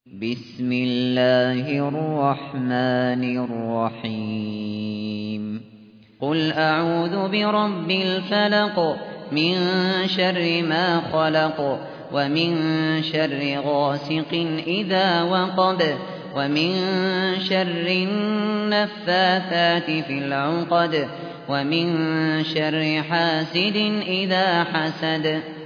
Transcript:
بسم الله الرحمن الرحيم قل أعوذ برب الفلق من شر ما خلق ومن شر غاسق إذا وقب ومن شر النفاثات في العقد ومن شر حاسد إذا حسد